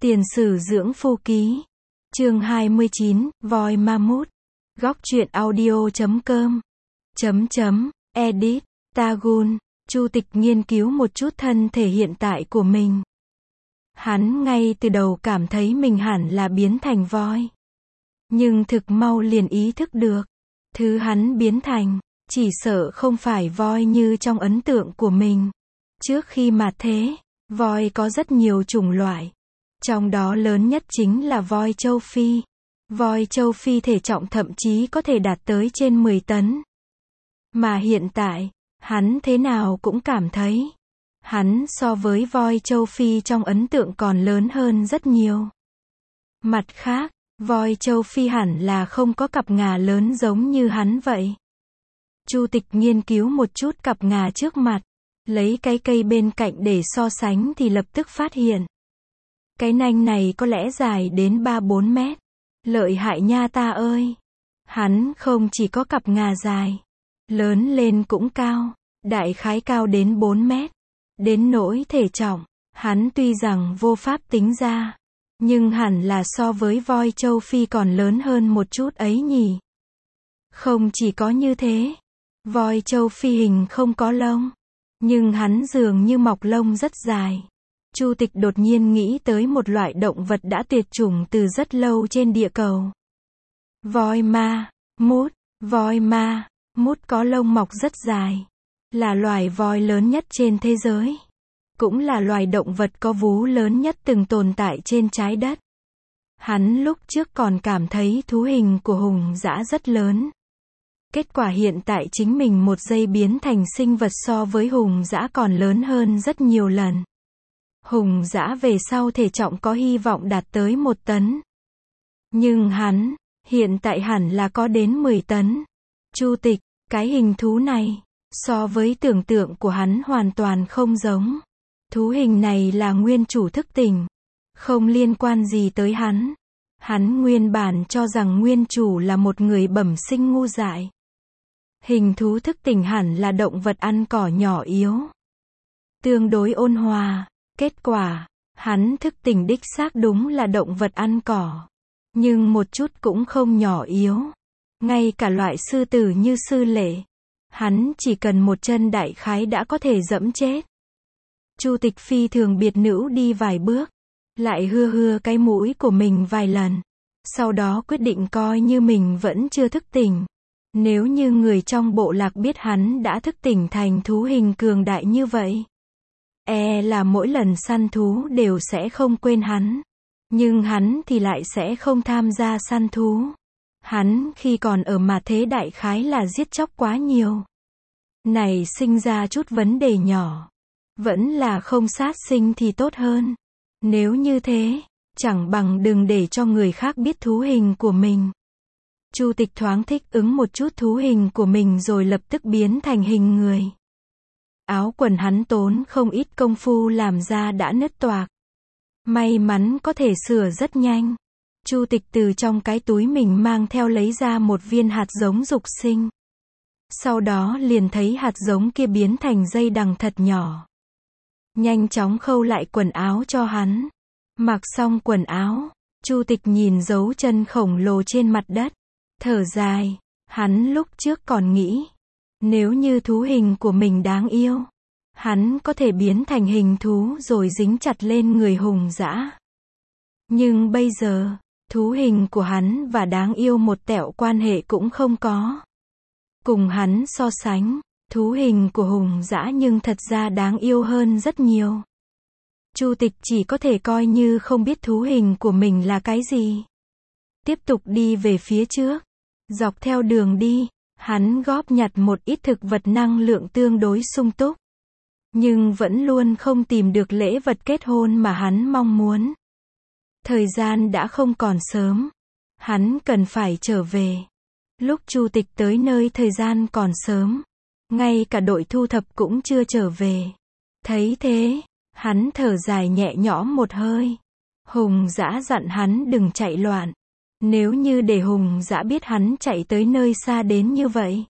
Tiền sử dưỡng phu ký. Chương 29, voi ma mút. Góc truyện audio.com. Edit. Tagun. Chu Tịch nghiên cứu một chút thân thể hiện tại của mình. Hắn ngay từ đầu cảm thấy mình hẳn là biến thành voi. Nhưng thực mau liền ý thức được. Thứ hắn biến thành, chỉ sợ không phải voi như trong ấn tượng của mình. Trước khi mạt thế, voi có rất nhiều chủng loại. Trong đó lớn nhất chính là voi châu Phi. Voi châu Phi thể trọng thậm chí có thể đạt tới trên 10 tấn. Mà hiện tại, hắn thế nào cũng cảm thấy, hắn so với voi châu Phi trong ấn tượng còn lớn hơn rất nhiều. Mặt khác, voi châu Phi hẳn là không có cặp ngà lớn giống như hắn vậy. Chu Tịch nghiên cứu một chút cặp ngà trước mặt, lấy cái cây bên cạnh để so sánh thì lập tức phát hiện. Cái nanh này có lẽ dài đến 3-4 mét. Lợi hại nha ta ơi! Hắn không chỉ có cặp ngà dài, lớn lên cũng cao, đại khái cao đến 4 mét. Đến nỗi thể trọng, hắn tuy rằng vô pháp tính ra, nhưng hẳn là so với voi châu Phi còn lớn hơn một chút ấy nhỉ. Không chỉ có như thế, voi châu Phi hình không có lông, nhưng hắn dường như mọc lông rất dài. Chu Tịch đột nhiên nghĩ tới một loại động vật đã tuyệt chủng từ rất lâu trên địa cầu. Voi ma mút. Voi ma mút có lông mọc rất dài, là loài voi lớn nhất trên thế giới, cũng là loài động vật có vú lớn nhất từng tồn tại trên trái đất. Hắn lúc trước còn cảm thấy thú hình của hùng dã rất lớn. Kết quả hiện tại chính mình một giây biến thành sinh vật so với hùng dã còn lớn hơn rất nhiều lần. Hùng dã về sau thể trọng có hy vọng đạt tới 1 tấn. Nhưng hắn, hiện tại hẳn là có đến 10 tấn. Chu Tịch, cái hình thú này, so với tưởng tượng của hắn hoàn toàn không giống. Thú hình này là nguyên chủ thức tỉnh, không liên quan gì tới hắn. Hắn nguyên bản cho rằng nguyên chủ là một người bẩm sinh ngu dại. Hình thú thức tỉnh hẳn là động vật ăn cỏ nhỏ yếu, tương đối ôn hòa. Kết quả, hắn thức tỉnh đích xác đúng là động vật ăn cỏ, nhưng một chút cũng không nhỏ yếu. Ngay cả loại sư tử như Sư Lệ, hắn chỉ cần một chân đại khái đã có thể dẫm chết. Chu Tịch phi thường biệt nữ đi vài bước, lại hưa cái mũi của mình vài lần. Sau đó quyết định coi như mình vẫn chưa thức tỉnh. Nếu như người trong bộ lạc biết hắn đã thức tỉnh thành thú hình cường đại như vậy, là mỗi lần săn thú đều sẽ không quên hắn. Nhưng hắn thì lại sẽ không tham gia săn thú. Hắn khi còn ở mà thế đại khái là giết chóc quá nhiều. Này sinh ra chút vấn đề nhỏ. Vẫn là không sát sinh thì tốt hơn. Nếu như thế, chẳng bằng đừng để cho người khác biết thú hình của mình. Chu Tịch thoáng thích ứng một chút thú hình của mình rồi lập tức biến thành hình người. Áo quần hắn tốn không ít công phu làm ra đã nứt toạc. May mắn có thể sửa rất nhanh. Chu Tịch từ trong cái túi mình mang theo lấy ra một viên hạt giống dục sinh. Sau đó liền thấy hạt giống kia biến thành dây đằng thật nhỏ. Nhanh chóng khâu lại quần áo cho hắn. Mặc xong quần áo, Chu Tịch nhìn dấu chân khổng lồ trên mặt đất. Thở dài, hắn lúc trước còn nghĩ, nếu như thú hình của mình đáng yêu, hắn có thể biến thành hình thú rồi dính chặt lên người hùng dã. Nhưng bây giờ, thú hình của hắn và đáng yêu một tẹo quan hệ cũng không có. Cùng hắn so sánh, thú hình của hùng dã nhưng thật ra đáng yêu hơn rất nhiều. Chu Tịch chỉ có thể coi như không biết thú hình của mình là cái gì. Tiếp tục đi về phía trước. Dọc theo đường đi, hắn góp nhặt một ít thực vật năng lượng tương đối sung túc. Nhưng vẫn luôn không tìm được lễ vật kết hôn mà hắn mong muốn. Thời gian đã không còn sớm. Hắn cần phải trở về. Lúc Chu Tịch tới nơi thời gian còn sớm. Ngay cả đội thu thập cũng chưa trở về. Thấy thế, hắn thở dài nhẹ nhõm một hơi. Hùng dã dặn hắn đừng chạy loạn. Nếu như để hùng dã biết hắn chạy tới nơi xa đến như vậy,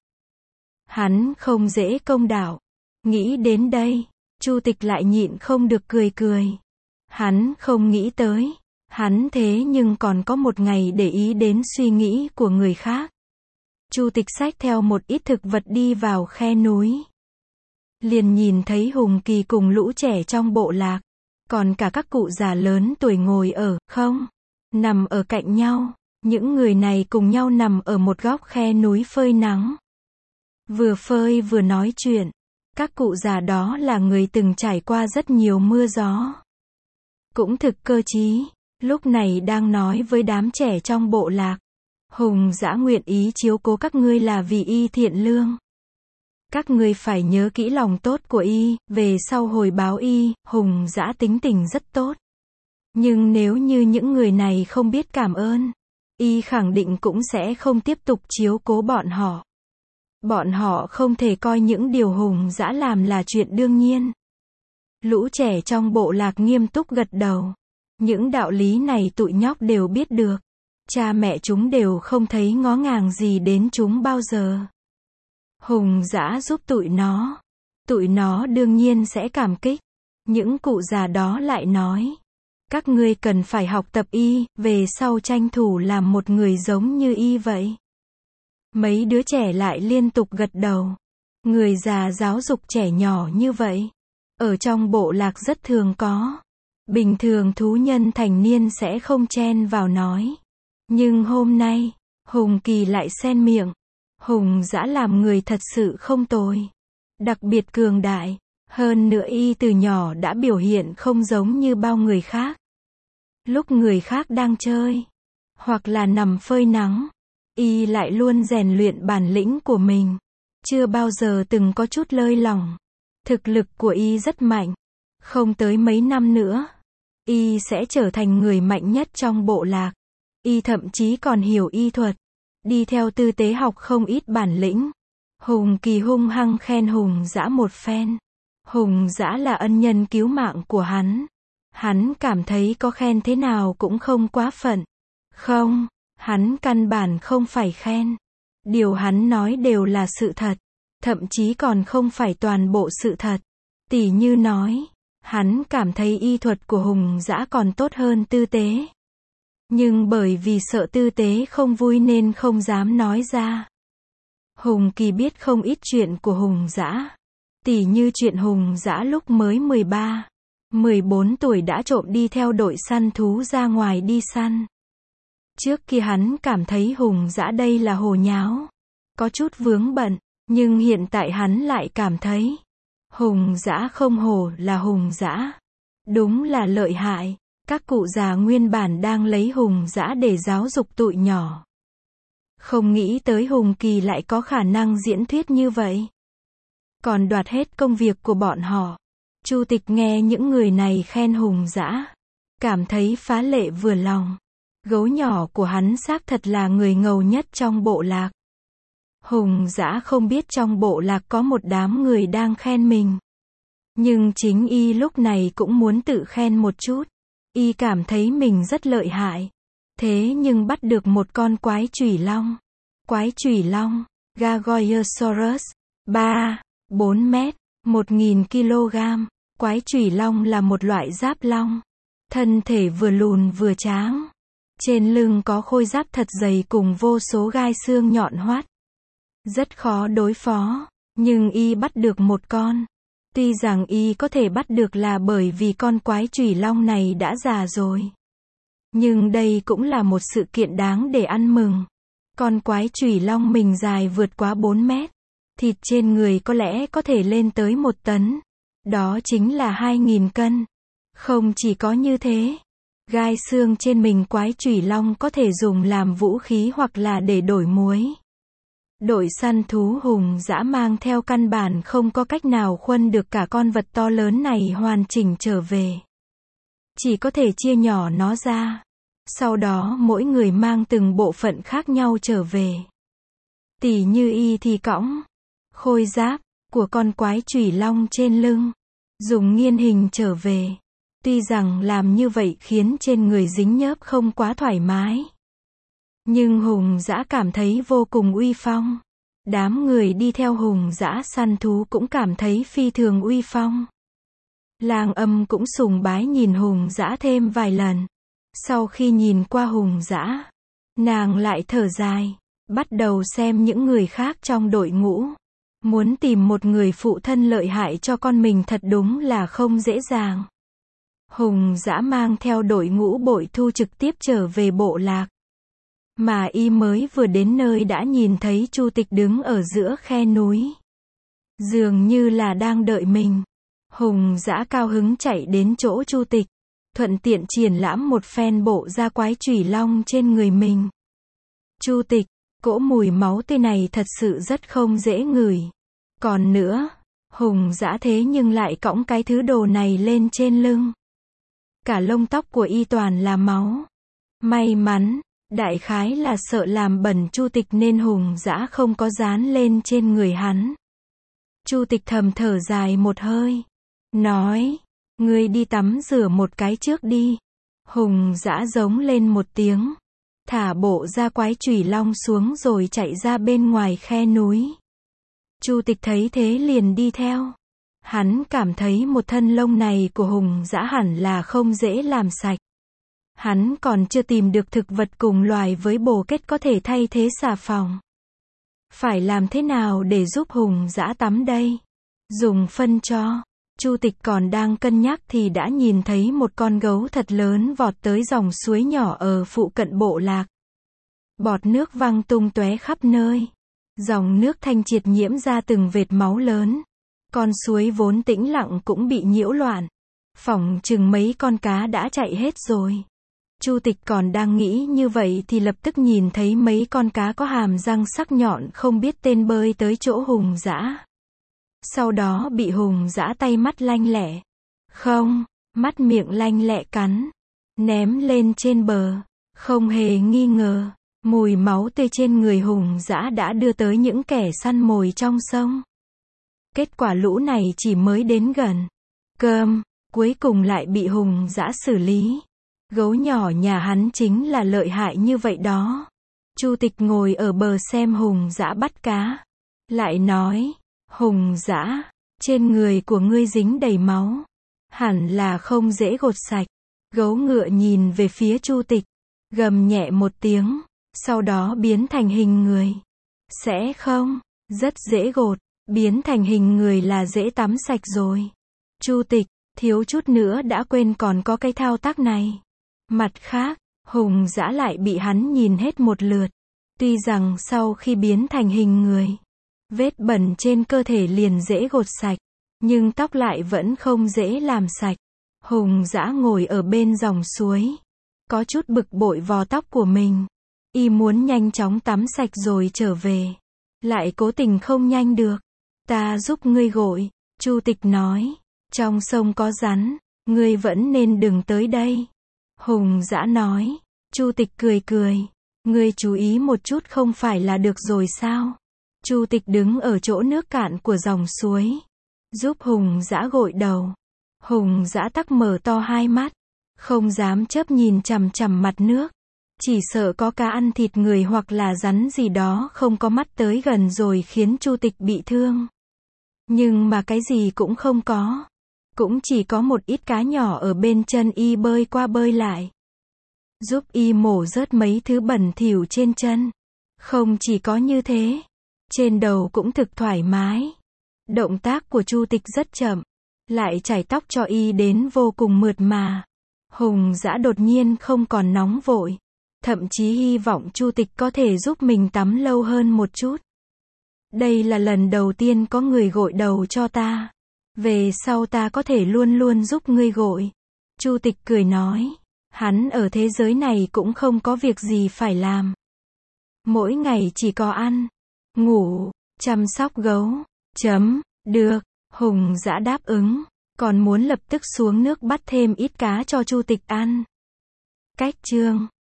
hắn không dễ công đạo. Nghĩ đến đây, Chu Tịch lại nhịn không được cười. Hắn không nghĩ tới, Hắn thế nhưng còn có một ngày để ý đến suy nghĩ của người khác. Chu Tịch xách theo một ít thực vật đi vào khe núi. Liền nhìn thấy Hùng Kỳ cùng lũ trẻ trong bộ lạc, còn cả các cụ già lớn tuổi ngồi ở, không, nằm ở cạnh nhau. Những người này cùng nhau nằm ở một góc khe núi phơi nắng. Vừa phơi vừa nói chuyện. Các cụ già đó là người từng trải qua rất nhiều mưa gió. Cũng thực cơ trí, lúc này đang nói với đám trẻ trong bộ lạc. Hùng Dã nguyện ý chiếu cố các ngươi là vì y thiện lương. Các ngươi phải nhớ kỹ lòng tốt của y, về sau hồi báo y. Hùng Dã tính tình rất tốt. Nhưng nếu như những người này không biết cảm ơn, y khẳng định cũng sẽ không tiếp tục chiếu cố bọn họ. Bọn họ không thể coi những điều Hùng Dã làm là chuyện đương nhiên. Lũ trẻ trong bộ lạc nghiêm túc gật đầu. Những đạo lý này tụi nhóc đều biết được. Cha mẹ chúng đều không thấy ngó ngàng gì đến chúng bao giờ. Hùng Dã giúp tụi nó đương nhiên sẽ cảm kích. Những cụ già đó lại nói, các ngươi cần phải học tập y, về sau tranh thủ làm một người giống như y vậy. Mấy đứa trẻ lại liên tục gật đầu. Người già giáo dục trẻ nhỏ như vậy, ở trong bộ lạc rất thường có. Bình thường thú nhân thành niên sẽ không chen vào nói. Nhưng hôm nay, Hùng Kỳ lại xen miệng. Hùng Dã làm người thật sự không tồi. Đặc biệt cường đại. Hơn nữa y từ nhỏ đã biểu hiện không giống như bao người khác. Lúc người khác đang chơi, hoặc là nằm phơi nắng, y lại luôn rèn luyện bản lĩnh của mình. Chưa bao giờ từng có chút lơi lỏng. Thực lực của y rất mạnh. Không tới mấy năm nữa, y sẽ trở thành người mạnh nhất trong bộ lạc. Y thậm chí còn hiểu y thuật. Đi theo tư tế học không ít bản lĩnh. Hùng Kỳ hung hăng khen Hùng Dã một phen. Hùng Dã là ân nhân cứu mạng của hắn. Hắn cảm thấy có khen thế nào cũng không quá phận. Không, hắn căn bản không phải khen. Điều hắn nói đều là sự thật. Thậm chí còn không phải toàn bộ sự thật. Tỉ như nói, hắn cảm thấy y thuật của Hùng Dã còn tốt hơn tư tế. Nhưng bởi vì sợ tư tế không vui nên không dám nói ra. Hùng Kỳ biết không ít chuyện của Hùng Dã. Tỉ như chuyện Hùng Dã lúc mới 13, 14 tuổi đã trộm đi theo đội săn thú ra ngoài đi săn. Trước kia hắn cảm thấy Hùng Dã đây là hồ nháo, có chút vướng bận, nhưng hiện tại hắn lại cảm thấy Hùng Dã không hổ là Hùng Dã. Đúng là lợi hại. Các cụ già nguyên bản đang lấy Hùng Dã để giáo dục tụi nhỏ. Không nghĩ tới Hùng Kỳ lại có khả năng diễn thuyết như vậy. Còn đoạt hết công việc của bọn họ. Chu Tịch nghe những người này khen Hùng Dã, cảm thấy phá lệ vừa lòng. Gấu nhỏ của hắn xác thật là người ngầu nhất trong bộ lạc. Hùng Dã không biết trong bộ lạc có một đám người đang khen mình. Nhưng chính y lúc này cũng muốn tự khen một chút. Y cảm thấy mình rất lợi hại. Thế nhưng bắt được một con quái chủy long. Quái chủy long, Gargoylesaurus, 3-4 mét, 1000 kg. Quái chủy long là một loại giáp long. Thân thể vừa lùn vừa tráng. Trên lưng có khôi giáp thật dày cùng vô số gai xương nhọn hoắt. Rất khó đối phó, nhưng y bắt được một con. Tuy rằng y có thể bắt được là bởi vì con quái chủy long này đã già rồi. Nhưng đây cũng là một sự kiện đáng để ăn mừng. Con quái chủy long mình dài vượt quá 4 mét. Thịt trên người có lẽ có thể lên tới 1 tấn. Đó chính là 2000 cân. Không chỉ có như thế. Gai xương trên mình quái chủy long có thể dùng làm vũ khí hoặc là để đổi muối. Đội săn thú Hùng Dã mang theo căn bản không có cách nào khuân được cả con vật to lớn này hoàn chỉnh trở về. Chỉ có thể chia nhỏ nó ra. Sau đó mỗi người mang từng bộ phận khác nhau trở về. Tỉ như y thì cõng khôi giáp của con quái chủy long trên lưng, dùng nghiên hình trở về. Tuy rằng làm như vậy khiến trên người dính nhớp không quá thoải mái. Nhưng Hùng Dã cảm thấy vô cùng uy phong. Đám người đi theo Hùng Dã săn thú cũng cảm thấy phi thường uy phong. Lang Âm cũng sùng bái nhìn Hùng Dã thêm vài lần. Sau khi nhìn qua Hùng Dã, nàng lại thở dài, bắt đầu xem những người khác trong đội ngũ. Muốn tìm một người phụ thân lợi hại cho con mình thật đúng là không dễ dàng. Hùng Dã mang theo đội ngũ Bội Thu trực tiếp trở về bộ lạc. Mà y mới vừa đến nơi đã nhìn thấy Chu Tịch đứng ở giữa khe núi. Dường như là đang đợi mình. Hùng Dã cao hứng chạy đến chỗ Chu Tịch, thuận tiện triển lãm một phen bộ da quái chủy long trên người mình. Chu Tịch, cỗ mùi máu tươi này thật sự rất không dễ ngửi. Còn nữa, Hùng Dã thế nhưng lại cõng cái thứ đồ này lên trên lưng. Cả lông tóc của y toàn là máu. May mắn, đại khái là sợ làm bẩn Chu Tịch nên Hùng Dã không có dán lên trên người hắn. Chu Tịch thầm thở dài một hơi, nói, ngươi đi tắm rửa một cái trước đi. Hùng Dã giống lên một tiếng, thả bộ da quái chủy long xuống rồi chạy ra bên ngoài khe núi. Chu Tịch thấy thế liền đi theo. Hắn cảm thấy một thân lông này của Hùng Dã hẳn là không dễ làm sạch. Hắn còn chưa tìm được thực vật cùng loài với bồ kết có thể thay thế xà phòng. Phải làm thế nào để giúp Hùng Dã tắm đây? Dùng phân cho. Chu Tịch còn đang cân nhắc thì đã nhìn thấy một con gấu thật lớn vọt tới dòng suối nhỏ ở phụ cận bộ lạc. Bọt nước văng tung tóe khắp nơi. Dòng nước thanh triệt nhiễm ra từng vệt máu lớn. Con suối vốn tĩnh lặng cũng bị nhiễu loạn. Phỏng chừng mấy con cá đã chạy hết rồi. Chu Tịch còn đang nghĩ như vậy thì lập tức nhìn thấy mấy con cá có hàm răng sắc nhọn không biết tên bơi tới chỗ Hùng Dã. Sau đó bị Hùng Dã tay mắt lanh lẹ. Không, mắt miệng lanh lẹ cắn. Ném lên trên bờ. Không hề nghi ngờ, mùi máu tươi trên người Hùng Dã đã đưa tới những kẻ săn mồi trong sông. Kết quả lũ này chỉ mới đến gần. Cuối cùng lại bị Hùng Dã xử lý. Gấu nhỏ nhà hắn chính là lợi hại như vậy đó. Chu Tịch ngồi ở bờ xem Hùng Dã bắt cá. Lại nói, Hùng Dã, trên người của ngươi dính đầy máu. Hẳn là không dễ gột sạch. Gấu ngựa nhìn về phía Chu Tịch, gầm nhẹ một tiếng, sau đó biến thành hình người. Sẽ không, rất dễ gột, biến thành hình người là dễ tắm sạch rồi. Chu Tịch, thiếu chút nữa đã quên còn có cái thao tác này. Mặt khác, Hùng Dã lại bị hắn nhìn hết một lượt. Tuy rằng sau khi biến thành hình người, vết bẩn trên cơ thể liền dễ gột sạch, nhưng tóc lại vẫn không dễ làm sạch. Hùng Dã ngồi ở bên dòng suối, có chút bực bội vò tóc của mình. Y muốn nhanh chóng tắm sạch rồi trở về, lại cố tình không nhanh được. Ta giúp ngươi gội, Chu Tịch nói, trong sông có rắn, ngươi vẫn nên đừng tới đây. Hùng Dã nói. Chu Tịch cười cười, ngươi chú ý một chút không phải là được rồi sao? Chu Tịch đứng ở chỗ nước cạn của dòng suối, giúp Hùng Dã gội đầu. Hùng Dã tắc mở to hai mắt, không dám chớp nhìn chằm chằm mặt nước. Chỉ sợ có cá ăn thịt người hoặc là rắn gì đó không có mắt tới gần rồi khiến Chu Tịch bị thương. Nhưng mà cái gì cũng không có. Cũng chỉ có một ít cá nhỏ ở bên chân y bơi qua bơi lại. Giúp y mổ rớt mấy thứ bẩn thỉu trên chân. Không chỉ có như thế, trên đầu cũng thực thoải mái. Động tác của Chu Tịch rất chậm, lại chải tóc cho y đến vô cùng mượt mà. Hùng Dã đột nhiên không còn nóng vội, thậm chí hy vọng Chu Tịch có thể giúp mình tắm lâu hơn một chút. Đây là lần đầu tiên có người gội đầu cho ta. Về sau ta có thể luôn luôn giúp ngươi gội. Chu Tịch cười nói, hắn ở thế giới này cũng không có việc gì phải làm. Mỗi ngày chỉ có ăn, ngủ, chăm sóc gấu. Được, Hùng Dã đáp ứng, còn muốn lập tức xuống nước bắt thêm ít cá cho Chu Tịch ăn. Cách chương